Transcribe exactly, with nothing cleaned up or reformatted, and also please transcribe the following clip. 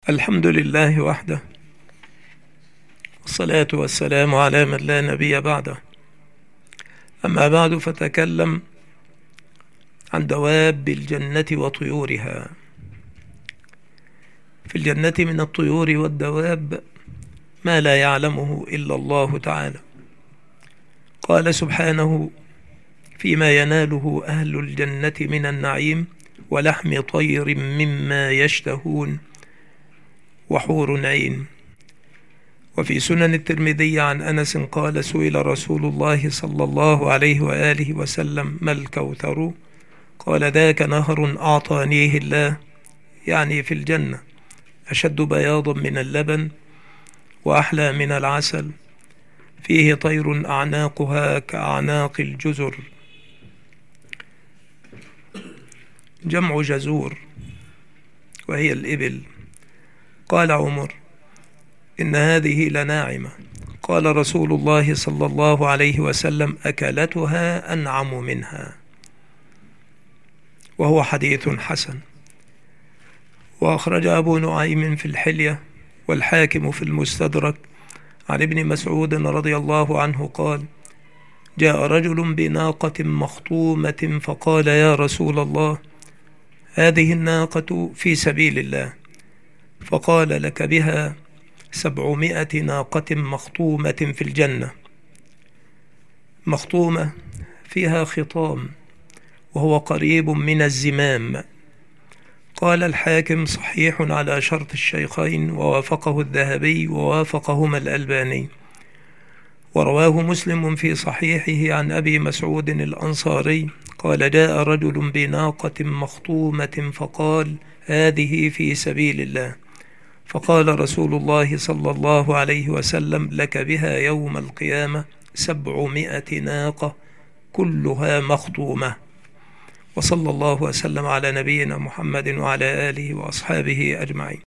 الحمد لله وحده، والصلاة والسلام على من لا نبي بعده. أما بعد، فتكلم عن دواب الجنة وطيورها. في الجنة من الطيور والدواب ما لا يعلمه إلا الله تعالى. قال سبحانه فيما يناله أهل الجنة من النعيم: ولحم طير مما يشتهون وحور عين. وفي سنن الترمذي عن أنس قال: سئل رسول الله صلى الله عليه وآله وسلم: ما الكوثر؟ قال: ذاك نهر أعطانيه الله، يعني في الجنة، أشد بياضا من اللبن وأحلى من العسل، فيه طير أعناقها كأعناق الجزر، جمع جزور وهي الإبل. قال عمر: إن هذه لناعمة. قال رسول الله صلى الله عليه وسلم: أكلتها أنعم منها. وهو حديث حسن. وأخرج أبو نعيم في الحلية والحاكم في المستدرك عن ابن مسعود رضي الله عنه قال: جاء رجل بناقة مخطومة فقال: يا رسول الله، هذه الناقة في سبيل الله. فقال: لك بها سبعمائة ناقة مخطومة في الجنة. مخطومة فيها خطام، وهو قريب من الزمام. قال الحاكم: صحيح على شرط الشيخين، ووافقه الذهبي ووافقهما الألباني. ورواه مسلم في صحيحه عن أبي مسعود الأنصاري قال: جاء رجل بناقة مخطومة فقال: هذه في سبيل الله. فقال رسول الله صلى الله عليه وسلم: لك بها يوم القيامة سبعمائة ناقة كلها مخطومة. وصلى الله وسلم على نبينا محمد وعلى آله وأصحابه أجمعين.